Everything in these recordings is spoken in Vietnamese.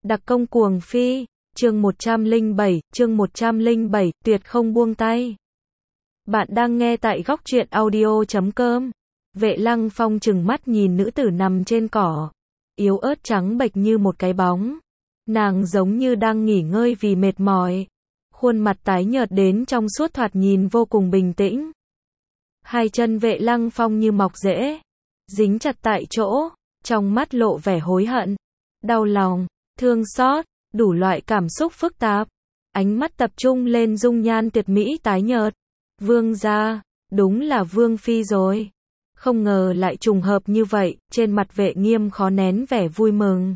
Đặc công cuồng phi, chương 107, tuyệt không buông tay. Bạn đang nghe tại góc truyện audio.com. Vệ Lăng Phong trừng mắt nhìn nữ tử nằm trên cỏ, yếu ớt trắng bệch như một cái bóng. Nàng giống như đang nghỉ ngơi vì mệt mỏi. Khuôn mặt tái nhợt đến trong suốt thoạt nhìn vô cùng bình tĩnh. Hai chân Vệ Lăng Phong như mọc rễ, dính chặt tại chỗ, trong mắt lộ vẻ hối hận, đau lòng, thương xót, đủ loại cảm xúc phức tạp. Ánh mắt tập trung lên dung nhan tuyệt mỹ tái nhợt. Vương gia, đúng là Vương phi rồi. Không ngờ lại trùng hợp như vậy, trên mặt Vệ Nghiêm khó nén vẻ vui mừng.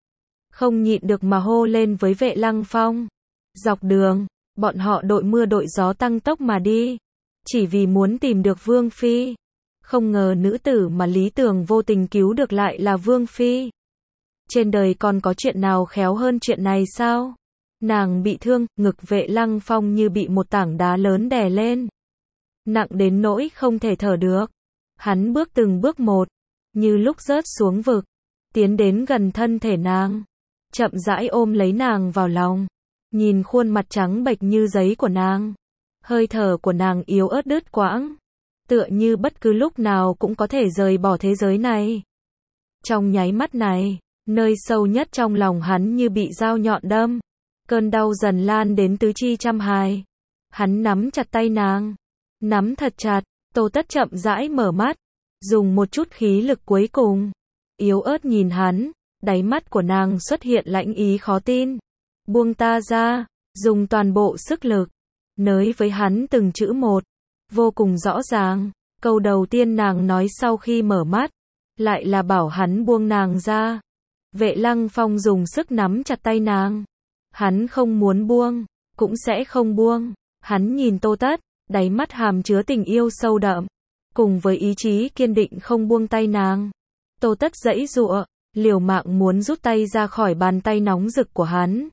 Không nhịn được mà hô lên với Vệ Lăng Phong. Dọc đường, bọn họ đội mưa đội gió tăng tốc mà đi, chỉ vì muốn tìm được Vương phi. Không ngờ nữ tử mà Lý Tường vô tình cứu được lại là Vương phi. Trên đời còn có chuyện nào khéo hơn chuyện này sao? Nàng bị thương, ngực Vệ Lăng Phong như bị một tảng đá lớn đè lên, nặng đến nỗi không thể thở được. Hắn bước từng bước một, như lúc rớt xuống vực, tiến đến gần thân thể nàng, chậm rãi ôm lấy nàng vào lòng, nhìn khuôn mặt trắng bệch như giấy của nàng. Hơi thở của nàng yếu ớt đứt quãng, tựa như bất cứ lúc nào cũng có thể rời bỏ thế giới này. Trong nháy mắt này, nơi sâu nhất trong lòng hắn như bị dao nhọn đâm, cơn đau dần lan đến tứ chi trăm hài. Hắn nắm chặt tay nàng, nắm thật chặt. Tô Tất chậm rãi mở mắt, dùng một chút khí lực cuối cùng, yếu ớt nhìn hắn, đáy mắt của nàng xuất hiện lãnh ý khó tin. Buông ta ra, dùng toàn bộ sức lực, nới với hắn từng chữ một, vô cùng rõ ràng. Câu đầu tiên nàng nói sau khi mở mắt, lại là bảo hắn buông nàng ra. Vệ Lăng Phong dùng sức nắm chặt tay nàng. Hắn không muốn buông, cũng sẽ không buông. Hắn nhìn Tô Tất, đáy mắt hàm chứa tình yêu sâu đậm, cùng với ý chí kiên định không buông tay nàng. Tô Tất giãy giụa, liều mạng muốn rút tay ra khỏi bàn tay nóng rực của hắn.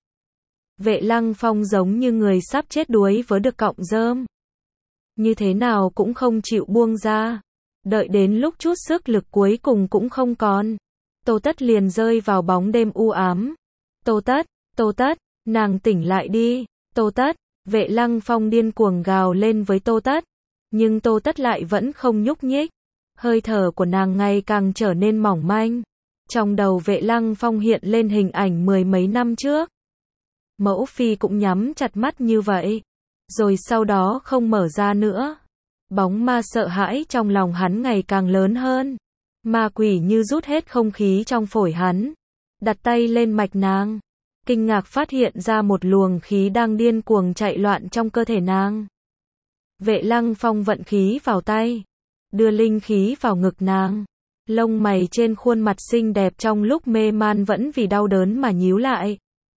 Vệ Lăng Phong giống như người sắp chết đuối với được cọng rơm, như thế nào cũng không chịu buông ra. Đợi đến lúc chút sức lực cuối cùng cũng không còn, Tô Tất liền rơi vào bóng đêm u ám. Tô Tất, nàng tỉnh lại đi. Tô Tất. Vệ Lăng Phong điên cuồng gào lên với Tô Tất, nhưng Tô Tất lại vẫn không nhúc nhích. Hơi thở của nàng ngày càng trở nên mỏng manh. Trong đầu Vệ Lăng Phong hiện lên hình ảnh mười mấy năm trước. Mẫu phi cũng nhắm chặt mắt như vậy, rồi sau đó không mở ra nữa. Bóng ma sợ hãi trong lòng hắn ngày càng lớn hơn. Ma quỷ như rút hết không khí trong phổi hắn, đặt tay lên mạch nàng, kinh ngạc phát hiện ra một luồng khí đang điên cuồng chạy loạn trong cơ thể nàng. Vệ Lăng Phong vận khí vào tay, đưa linh khí vào ngực nàng. Lông mày trên khuôn mặt xinh đẹp trong lúc mê man vẫn vì đau đớn mà nhíu lại.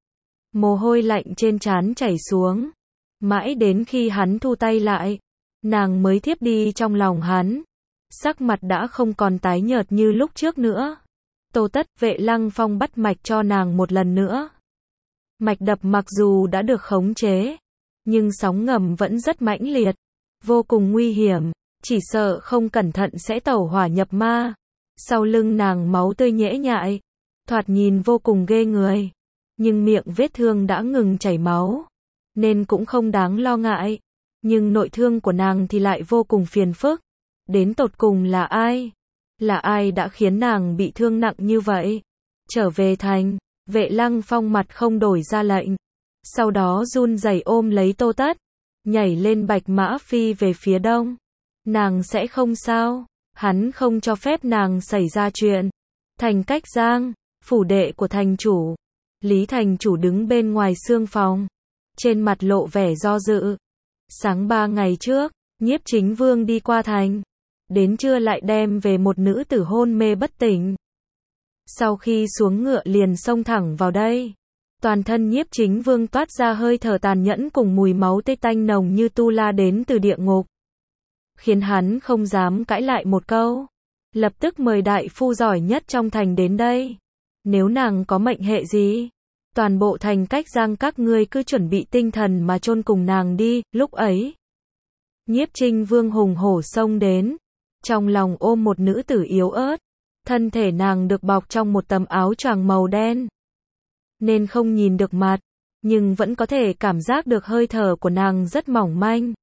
Mồ hôi lạnh trên trán chảy xuống. Mãi đến khi hắn thu tay lại, nàng mới thiếp đi trong lòng hắn. Sắc mặt đã không còn tái nhợt như lúc trước nữa. Tô Tất. Vệ Lăng Phong bắt mạch cho nàng một lần nữa. Mạch đập mặc dù đã được khống chế, nhưng sóng ngầm vẫn rất mãnh liệt, vô cùng nguy hiểm, chỉ sợ không cẩn thận sẽ tẩu hỏa nhập ma. Sau lưng nàng máu tươi nhễ nhại, thoạt nhìn vô cùng ghê người, nhưng miệng vết thương đã ngừng chảy máu, nên cũng không đáng lo ngại. Nhưng nội thương của nàng thì lại vô cùng phiền phức. Đến tột cùng là ai? Là ai đã khiến nàng bị thương nặng như vậy? Trở về thành. Vệ Lăng Phong mặt không đổi ra lệnh, sau đó run rẩy ôm lấy Tô Tất, nhảy lên Bạch Mã phi về phía đông. Nàng sẽ không sao, hắn không cho phép nàng xảy ra chuyện. Thành Cách Giang, phủ đệ của thành chủ. Lý thành chủ đứng bên ngoài xương phòng, trên mặt lộ vẻ do dự. Sáng 3 ngày trước, Nhiếp Chính Vương đi qua thành, đến trưa lại đem về một nữ tử hôn mê bất tỉnh. Sau khi xuống ngựa liền xông thẳng vào đây. Toàn thân Nhiếp Chính Vương toát ra hơi thở tàn nhẫn cùng mùi máu tươi tanh nồng như tu la đến từ địa ngục, khiến hắn không dám cãi lại một câu. Lập tức mời đại phu giỏi nhất trong thành đến đây. Nếu nàng có mệnh hệ gì, toàn bộ thành Cách Giang các ngươi cứ chuẩn bị tinh thần mà chôn cùng nàng đi. Lúc ấy, Nhiếp Chính Vương hùng hổ xông đến, trong lòng ôm một nữ tử yếu ớt. Thân thể nàng được bọc trong một tấm áo choàng màu đen. nên không nhìn được mặt, nhưng vẫn có thể cảm giác được hơi thở của nàng rất mỏng manh.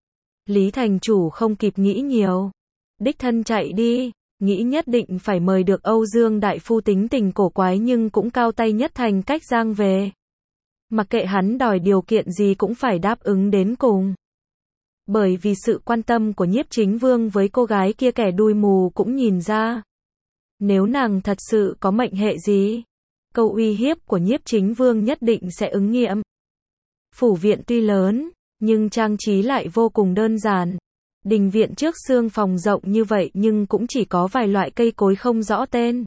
Lý thành chủ không kịp nghĩ nhiều, đích thân chạy đi, nghĩ nhất định phải mời được Âu Dương đại phu tính tình cổ quái nhưng cũng cao tay nhất Thành Cách Giang về. Mặc kệ hắn đòi điều kiện gì cũng phải đáp ứng đến cùng. Bởi vì sự quan tâm của Nhiếp Chính Vương với cô gái kia kẻ đuôi mù cũng nhìn ra. Nếu nàng thật sự có mệnh hệ gì, câu uy hiếp của Nhiếp Chính Vương nhất định sẽ ứng nghiệm. Phủ viện tuy lớn, nhưng trang trí lại vô cùng đơn giản. Đình viện trước sương phòng rộng như vậy nhưng cũng chỉ có vài loại cây cối không rõ tên.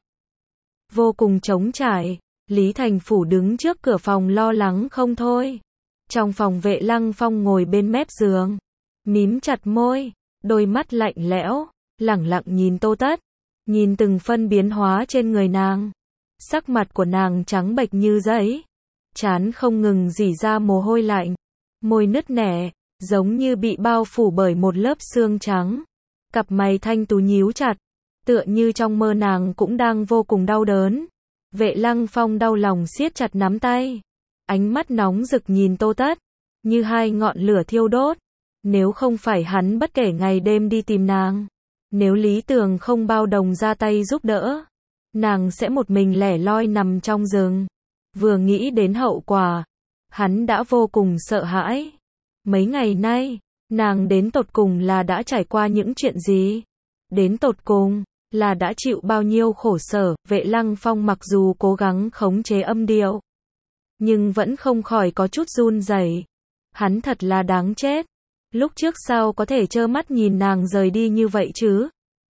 Vô cùng trống trải, Lý Thành Phủ đứng trước cửa phòng lo lắng không thôi. Trong phòng Vệ Lăng Phong ngồi bên mép giường, mím chặt môi, đôi mắt lạnh lẽo, lẳng lặng nhìn Tô Tất, nhìn từng phân biến hóa trên người nàng. Sắc mặt của nàng trắng bệch như giấy, trán không ngừng rỉ ra mồ hôi lạnh, môi nứt nẻ, giống như bị bao phủ bởi một lớp xương trắng. Cặp mày thanh tú nhíu chặt, tựa như trong mơ nàng cũng đang vô cùng đau đớn. Vệ Lăng Phong đau lòng siết chặt nắm tay, ánh mắt nóng rực nhìn Tô Tất, như hai ngọn lửa thiêu đốt. Nếu không phải hắn bất kể ngày đêm đi tìm nàng, nếu Lý Tường không bao đồng ra tay giúp đỡ, nàng sẽ một mình lẻ loi nằm trong rừng. Vừa nghĩ đến hậu quả, hắn đã vô cùng sợ hãi. Mấy ngày nay, nàng đến tột cùng là đã trải qua những chuyện gì? Đến tột cùng là đã chịu bao nhiêu khổ sở? Vệ Lăng Phong mặc dù cố gắng khống chế âm điệu, nhưng vẫn không khỏi có chút run rẩy. Hắn thật là đáng chết. Lúc trước sao có thể trơ mắt nhìn nàng rời đi như vậy chứ?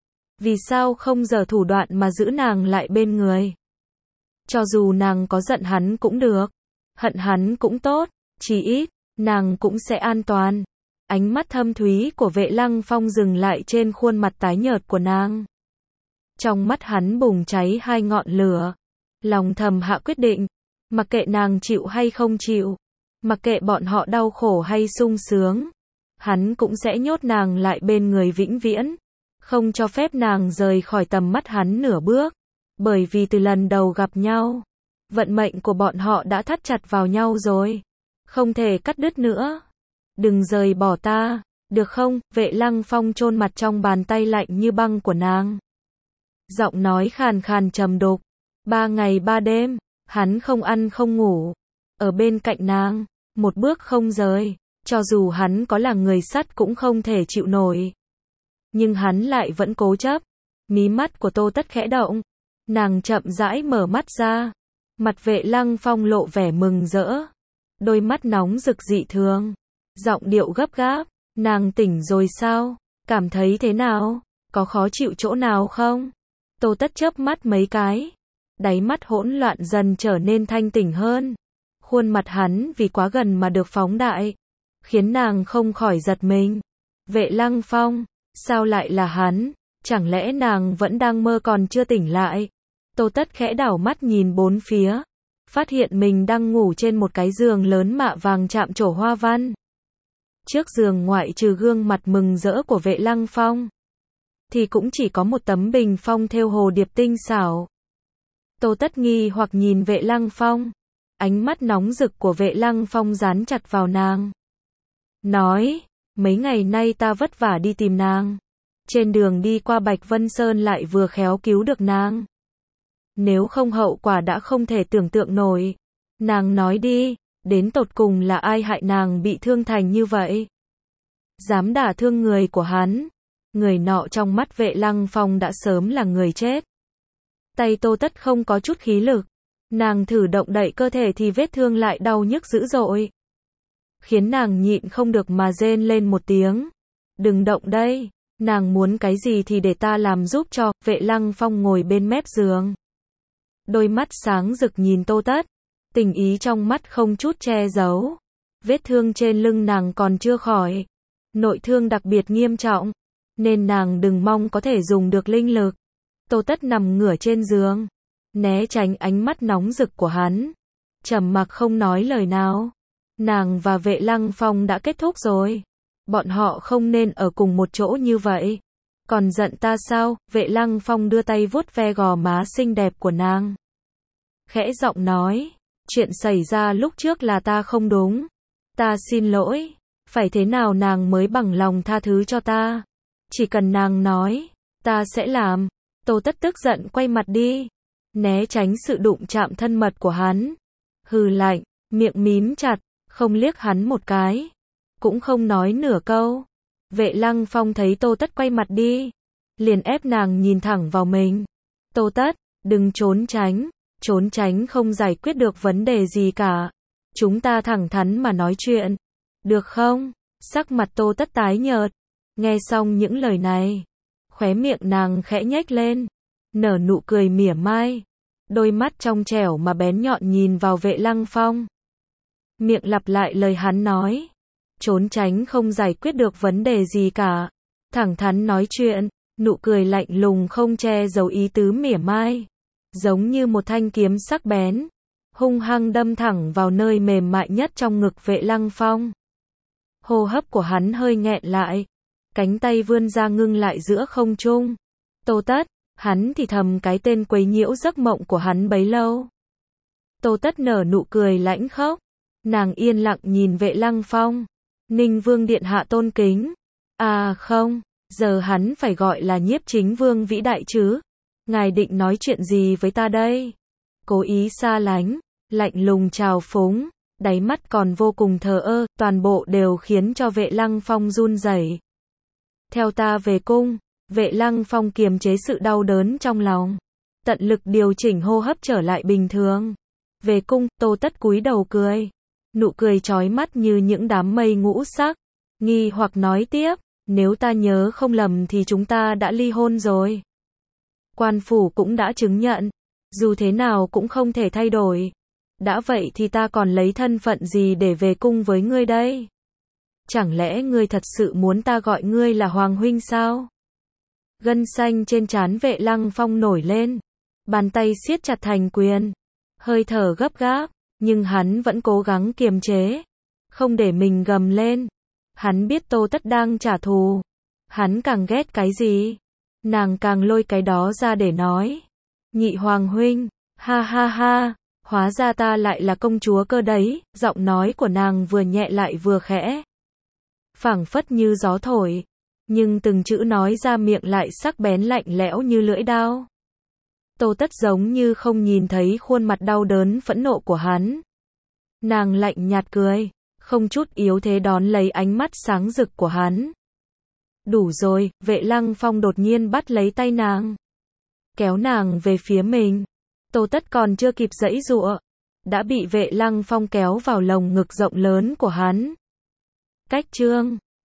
Vì sao không giở thủ đoạn mà giữ nàng lại bên người? Cho dù nàng có giận hắn cũng được, hận hắn cũng tốt, chỉ ít nàng cũng sẽ an toàn. Ánh mắt thâm thúy của Vệ Lăng Phong dừng lại trên khuôn mặt tái nhợt của nàng. Trong mắt hắn bùng cháy hai ngọn lửa. Lòng thầm hạ quyết định, mặc kệ nàng chịu hay không chịu, mặc kệ bọn họ đau khổ hay sung sướng, hắn cũng sẽ nhốt nàng lại bên người vĩnh viễn, không cho phép nàng rời khỏi tầm mắt hắn nửa bước. Bởi vì từ lần đầu gặp nhau, vận mệnh của bọn họ đã thắt chặt vào nhau rồi, không thể cắt đứt nữa. Đừng rời bỏ ta, được không? Vệ Lăng Phong chôn mặt trong bàn tay lạnh như băng của nàng. Giọng nói khàn khàn trầm đục. 3 ngày 3 đêm, hắn không ăn không ngủ, ở bên cạnh nàng, một bước không rời, cho dù hắn có là người sắt cũng không thể chịu nổi. Nhưng hắn lại vẫn cố chấp. Mí mắt của Tô Tất khẽ động, nàng chậm rãi mở mắt ra, mặt Vệ Lăng Phong lộ vẻ mừng rỡ, đôi mắt nóng rực dị thường, giọng điệu gấp gáp, nàng tỉnh rồi sao? Cảm thấy thế nào? Có khó chịu chỗ nào không? Tô Tất chớp mắt mấy cái, đáy mắt hỗn loạn dần trở nên thanh tỉnh hơn. Khuôn mặt hắn vì quá gần mà được phóng đại, khiến nàng không khỏi giật mình. Vệ Lăng Phong, sao lại là hắn? Chẳng lẽ nàng vẫn đang mơ còn chưa tỉnh lại? Tô Tất khẽ đảo mắt nhìn bốn phía, phát hiện mình đang ngủ trên một cái giường lớn mạ vàng chạm trổ hoa văn. Trước giường ngoại trừ gương mặt mừng rỡ của Vệ Lăng Phong, thì cũng chỉ có một tấm bình phong thêu hồ điệp tinh xảo. Tô Tất nghi hoặc nhìn Vệ Lăng Phong, ánh mắt nóng rực của Vệ Lăng Phong dán chặt vào nàng. Nói, mấy ngày nay ta vất vả đi tìm nàng, trên đường đi qua Bạch Vân Sơn lại vừa khéo cứu được nàng. Nếu không hậu quả đã không thể tưởng tượng nổi. Nàng nói đi, đến tột cùng là ai hại nàng bị thương thành như vậy? Dám đả thương người của hắn. Người nọ trong mắt Vệ Lăng Phong đã sớm là người chết. Tay Tô Tất không có chút khí lực. Nàng thử động đậy cơ thể thì vết thương lại đau nhức dữ dội, khiến nàng nhịn không được mà rên lên một tiếng. Đừng động đây, nàng muốn cái gì thì để ta làm giúp cho. Vệ Lăng Phong ngồi bên mép giường, đôi mắt sáng rực nhìn Tô Tất, tình ý trong mắt không chút che giấu. Vết thương trên lưng nàng còn chưa khỏi, nội thương đặc biệt nghiêm trọng, nên nàng đừng mong có thể dùng được linh lực. Tô Tất nằm ngửa trên giường, né tránh ánh mắt nóng rực của hắn, trầm mặc không nói lời nào. Nàng và Vệ Lăng Phong đã kết thúc rồi, bọn họ không nên ở cùng một chỗ như vậy. Còn giận ta sao? Vệ Lăng Phong đưa tay vuốt ve gò má xinh đẹp của nàng, khẽ giọng nói, chuyện xảy ra lúc trước là ta không đúng. Ta xin lỗi. Phải thế nào nàng mới bằng lòng tha thứ cho ta? Chỉ cần nàng nói, ta sẽ làm. Tô Tất tức giận quay mặt đi, né tránh sự đụng chạm thân mật của hắn. Hừ lạnh, miệng mím chặt, không liếc hắn một cái, cũng không nói nửa câu. Vệ Lăng Phong thấy Tô Tất quay mặt đi, liền ép nàng nhìn thẳng vào mình. Tô Tất, đừng trốn tránh không giải quyết được vấn đề gì cả. Chúng ta thẳng thắn mà nói chuyện, được không? Sắc mặt Tô Tất tái nhợt, nghe xong những lời này, khóe miệng nàng khẽ nhếch lên, nở nụ cười mỉa mai, đôi mắt trong trẻo mà bén nhọn nhìn vào Vệ Lăng Phong. Miệng lặp lại lời hắn nói, trốn tránh không giải quyết được vấn đề gì cả, thẳng thắn nói chuyện, nụ cười lạnh lùng không che giấu ý tứ mỉa mai, giống như một thanh kiếm sắc bén, hung hăng đâm thẳng vào nơi mềm mại nhất trong ngực Vệ Lăng Phong. Hô hấp của hắn hơi nghẹn lại, cánh tay vươn ra ngưng lại giữa không trung. Tô Tất, hắn thì thầm cái tên quấy nhiễu giấc mộng của hắn bấy lâu. Tô Tất nở nụ cười lãnh khốc, nàng yên lặng nhìn Vệ Lăng Phong. Ninh Vương điện hạ tôn kính. À không, giờ hắn phải gọi là Nhiếp Chính Vương vĩ đại chứ. Ngài định nói chuyện gì với ta đây? Cố ý xa lánh, lạnh lùng trào phúng, đáy mắt còn vô cùng thờ ơ, toàn bộ đều khiến cho Vệ Lăng Phong run rẩy. Theo ta về cung. Vệ Lăng Phong kiềm chế sự đau đớn trong lòng, tận lực điều chỉnh hô hấp trở lại bình thường. Về cung, Tô Tất cúi đầu cười, nụ cười chói mắt như những đám mây ngũ sắc, nghi hoặc nói tiếp, nếu ta nhớ không lầm thì chúng ta đã ly hôn rồi. Quan phủ cũng đã chứng nhận, dù thế nào cũng không thể thay đổi. Đã vậy thì ta còn lấy thân phận gì để về cung với ngươi đây? Chẳng lẽ ngươi thật sự muốn ta gọi ngươi là Hoàng huynh sao? Gân xanh trên trán Vệ Lăng Phong nổi lên, bàn tay siết chặt thành quyền, hơi thở gấp gáp, nhưng hắn vẫn cố gắng kiềm chế, không để mình gầm lên. Hắn biết Tô Tất đang trả thù, hắn càng ghét cái gì, nàng càng lôi cái đó ra để nói. Nhị Hoàng huynh, ha ha ha, hóa ra ta lại là công chúa cơ đấy. Giọng nói của nàng vừa nhẹ lại vừa khẽ, phảng phất như gió thổi, nhưng từng chữ nói ra miệng lại sắc bén lạnh lẽo như lưỡi dao. Tô Tất giống như không nhìn thấy khuôn mặt đau đớn phẫn nộ của hắn. Nàng lạnh nhạt cười, không chút yếu thế đón lấy ánh mắt sáng rực của hắn. Đủ rồi, Vệ Lăng Phong đột nhiên bắt lấy tay nàng, kéo nàng về phía mình. Tô Tất còn chưa kịp giãy giụa, đã bị Vệ Lăng Phong kéo vào lồng ngực rộng lớn của hắn. Cách chương